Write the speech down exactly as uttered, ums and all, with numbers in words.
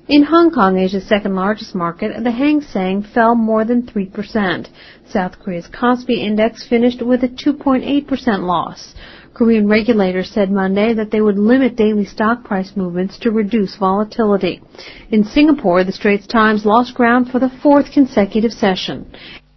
In Hong Kong, Asia's second-largest market, the Hang Seng fell more than three percent. South Korea's Kospi Index finished with a two point eight percent loss. Korean regulators said Monday that they would limit daily stock price movements to reduce volatility. In Singapore, the Straits Times lost ground for the fourth consecutive session.